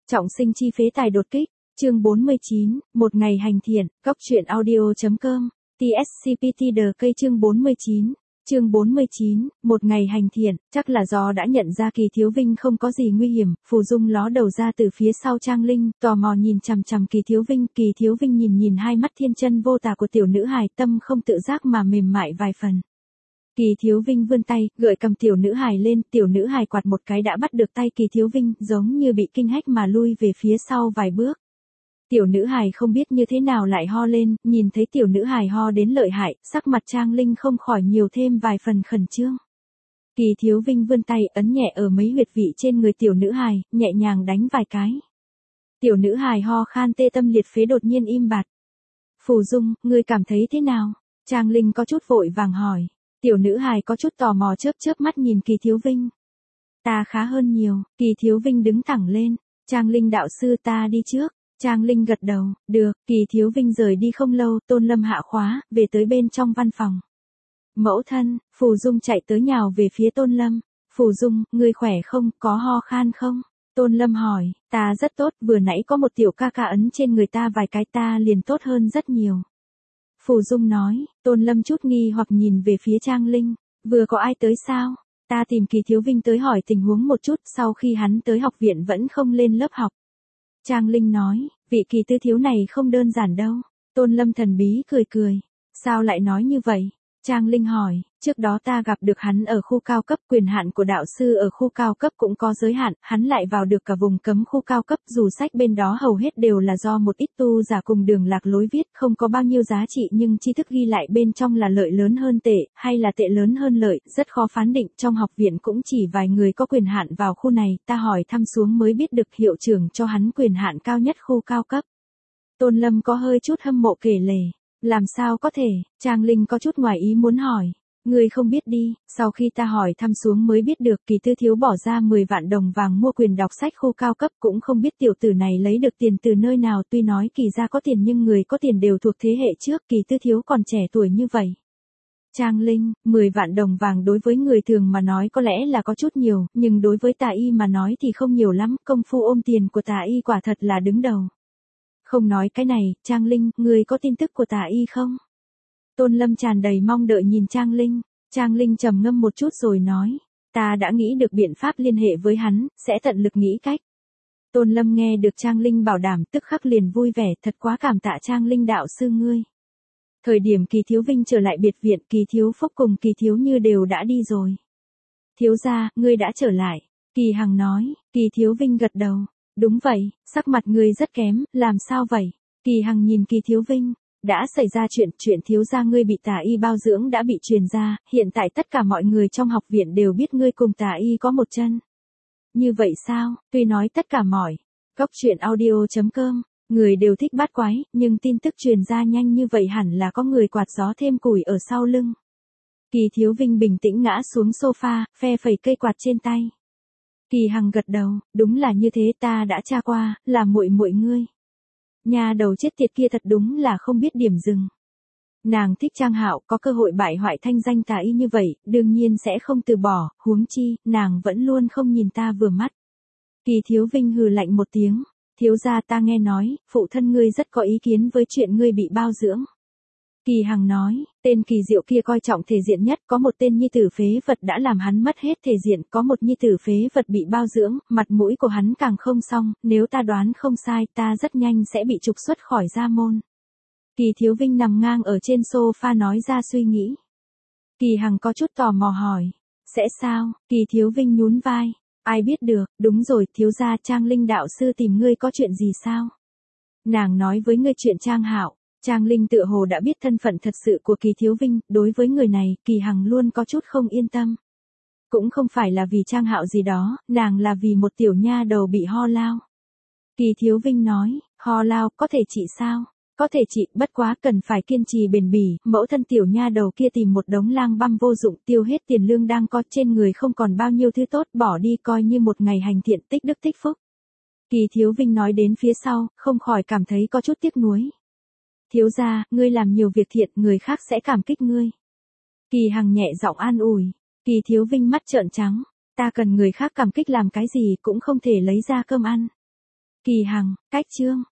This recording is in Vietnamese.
Trọng sinh chi phế tài đột kích, chương 49, một ngày hành thiện, góc truyện audio.com, TSCPT The cây chương 49, một ngày hành thiện, chắc là do đã nhận ra Kỳ Thiếu Vinh không có gì nguy hiểm, Phù Dung ló đầu ra từ phía sau Trang Linh, tò mò nhìn chằm chằm Kỳ Thiếu Vinh nhìn hai mắt thiên chân vô tà của tiểu nữ hài, tâm không tự giác mà mềm mại vài phần. Kỳ Thiếu Vinh vươn tay, gợi cầm tiểu nữ hài lên, tiểu nữ hài quạt một cái đã bắt được tay Kỳ Thiếu Vinh, giống như bị kinh hách mà lui về phía sau vài bước. Tiểu nữ hài không biết như thế nào lại ho lên, nhìn thấy tiểu nữ hài ho đến lợi hại, sắc mặt Trang Linh không khỏi nhiều thêm vài phần khẩn trương. Kỳ Thiếu Vinh vươn tay ấn nhẹ ở mấy huyệt vị trên người tiểu nữ hài, nhẹ nhàng đánh vài cái. Tiểu nữ hài ho khan tê tâm liệt phế đột nhiên im bặt. Phù Dung, ngươi cảm thấy thế nào? Trang Linh có chút vội vàng hỏi. Tiểu nữ hài có chút tò mò chớp mắt nhìn Kỳ Thiếu Vinh. Ta khá hơn nhiều, Kỳ Thiếu Vinh đứng thẳng lên. Trang Linh đạo sư ta đi trước. Trang Linh gật đầu, được, Kỳ Thiếu Vinh rời đi không lâu, Tôn Lâm hạ khóa, về tới bên trong văn phòng. Mẫu thân, Phù Dung chạy tới nhào về phía Tôn Lâm. Phù Dung, ngươi khỏe không, có ho khan không? Tôn Lâm hỏi, ta rất tốt, vừa nãy có một tiểu ca ca ấn trên người ta vài cái ta liền tốt hơn rất nhiều. Phù Dung nói, Tôn Lâm chút nghi hoặc nhìn về phía Trang Linh, vừa có ai tới sao? Ta tìm Kỳ Thiếu Vinh tới hỏi tình huống một chút, sau khi hắn tới học viện vẫn không lên lớp học. Trang Linh nói, vị Kỳ tư thiếu này không đơn giản đâu. Tôn Lâm thần bí cười. Sao lại nói như vậy? Trang Linh hỏi, trước đó ta gặp được hắn ở khu cao cấp, quyền hạn của đạo sư ở khu cao cấp cũng có giới hạn, hắn lại vào được cả vùng cấm khu cao cấp, dù sách bên đó hầu hết đều là do một ít tu giả cùng đường lạc lối viết, không có bao nhiêu giá trị nhưng tri thức ghi lại bên trong là lợi lớn hơn tệ, hay là tệ lớn hơn lợi, rất khó phán định, trong học viện cũng chỉ vài người có quyền hạn vào khu này, ta hỏi thăm xuống mới biết được hiệu trưởng cho hắn quyền hạn cao nhất khu cao cấp. Tôn Lâm có hơi chút hâm mộ kể lể. Làm sao có thể, Trang Linh có chút ngoài ý muốn hỏi. Ngươi không biết đi, sau khi ta hỏi thăm xuống mới biết được Kỳ tư thiếu bỏ ra 10 vạn đồng vàng mua quyền đọc sách khu cao cấp, cũng không biết tiểu tử này lấy được tiền từ nơi nào, tuy nói Kỳ gia có tiền nhưng người có tiền đều thuộc thế hệ trước, Kỳ tư thiếu còn trẻ tuổi như vậy. Trang Linh, 10 vạn đồng vàng đối với người thường mà nói có lẽ là có chút nhiều, nhưng đối với Tà Y mà nói thì không nhiều lắm, công phu ôm tiền của Tà Y quả thật là đứng đầu. Không nói cái này, Trang Linh, ngươi có tin tức của Tà Y không? Tôn Lâm tràn đầy mong đợi nhìn Trang Linh. Trang Linh trầm ngâm một chút rồi nói, ta đã nghĩ được biện pháp liên hệ với hắn, sẽ tận lực nghĩ cách. Tôn Lâm nghe được Trang Linh bảo đảm tức khắc liền vui vẻ, thật quá cảm tạ Trang Linh đạo sư ngươi. Thời điểm Kỳ Thiếu Vinh trở lại biệt viện, Kỳ Thiếu Phúc cùng Kỳ Thiếu Như đều đã đi rồi. Thiếu gia, ngươi đã trở lại. Kỳ Hằng nói, Kỳ Thiếu Vinh gật đầu. Đúng vậy, sắc mặt ngươi rất kém, làm sao vậy? Kỳ Hằng nhìn Kỳ Thiếu Vinh, đã xảy ra chuyện thiếu gia ngươi bị Tà Y bao dưỡng đã bị truyền ra, hiện tại tất cả mọi người trong học viện đều biết ngươi cùng Tà Y có một chân. Như vậy sao? Tuy nói tất cả mọi góc truyện audio.com, người đều thích bát quái, nhưng tin tức truyền ra nhanh như vậy hẳn là có người quạt gió thêm củi ở sau lưng. Kỳ Thiếu Vinh bình tĩnh ngã xuống sofa, phe phẩy cây quạt trên tay. Kỳ Hằng gật đầu, đúng là như thế, ta đã tra qua, là muội ngươi. Nhà đầu chết tiệt kia thật đúng là không biết điểm dừng. Nàng thích Trang Hạo, có cơ hội bại hoại thanh danh Tà Y như vậy, đương nhiên sẽ không từ bỏ, huống chi, nàng vẫn luôn không nhìn ta vừa mắt. Kỳ Thiếu Vinh hừ lạnh một tiếng, thiếu gia ta nghe nói, phụ thân ngươi rất có ý kiến với chuyện ngươi bị bao dưỡng. Kỳ Hằng nói, tên Kỳ Diệu kia coi trọng thể diện nhất, có một tên nhi tử phế vật đã làm hắn mất hết thể diện, có một nhi tử phế vật bị bao dưỡng, mặt mũi của hắn càng không xong, nếu ta đoán không sai, ta rất nhanh sẽ bị trục xuất khỏi gia môn. Kỳ Thiếu Vinh nằm ngang ở trên sofa nói ra suy nghĩ. Kỳ Hằng có chút tò mò hỏi, sẽ sao? Kỳ Thiếu Vinh nhún vai, ai biết được, đúng rồi, thiếu gia, Trang Linh đạo sư tìm ngươi có chuyện gì sao? Nàng nói với ngươi chuyện Trang Hạo. Trang Linh tựa hồ đã biết thân phận thật sự của Kỳ Thiếu Vinh, đối với người này, Kỳ Hằng luôn có chút không yên tâm. Cũng không phải là vì Trang Hạo gì đó, nàng là vì một tiểu nha đầu bị ho lao. Kỳ Thiếu Vinh nói, ho lao, có thể trị sao? Có thể trị, bất quá cần phải kiên trì bền bỉ, mẫu thân tiểu nha đầu kia tìm một đống lang băm vô dụng, tiêu hết tiền lương đang có trên người không còn bao nhiêu thứ tốt, bỏ đi coi như một ngày hành thiện tích đức tích phúc. Kỳ Thiếu Vinh nói đến phía sau, không khỏi cảm thấy có chút tiếc nuối. Thiếu gia, ngươi làm nhiều việc thiện, người khác sẽ cảm kích ngươi. Kỳ Hằng nhẹ giọng an ủi. Kỳ Thiếu Vinh mắt trợn trắng. Ta cần người khác cảm kích làm cái gì cũng không thể lấy ra cơm ăn. Kỳ Hằng, cách chương.